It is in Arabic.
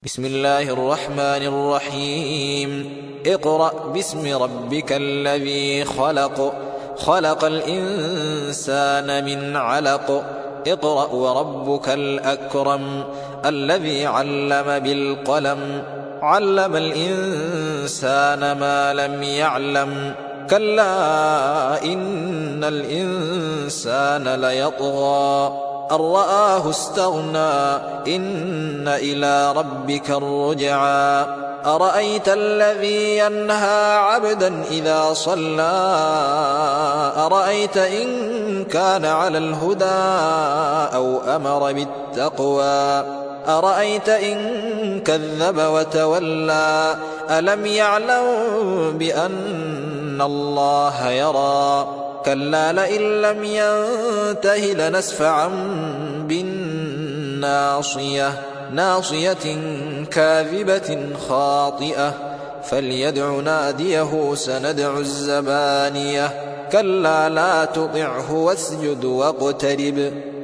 بسم الله الرحمن الرحيم. اقرأ باسم ربك الذي خلق. خلق الإنسان من علق. اقرأ وربك الأكرم الذي علم بالقلم. علم الإنسان ما لم يعلم. كلا إن الإنسان ليطغى أن رآه استغنى. إن إلى ربك الرجعى. أرأيت الذي ينهى عبدا إذا صلى. أرأيت إن كان على الهدى أو أمر بالتقوى. أرأيت إن كذب وتولى. ألم يعلم بأن الله يرى. كلا لئن لم ينته لنسفعا بالناصية. ناصية كاذبة خاطئة. فليدع ناديه سندع الزبانية. كلا لا تطعه واسجد واقترب.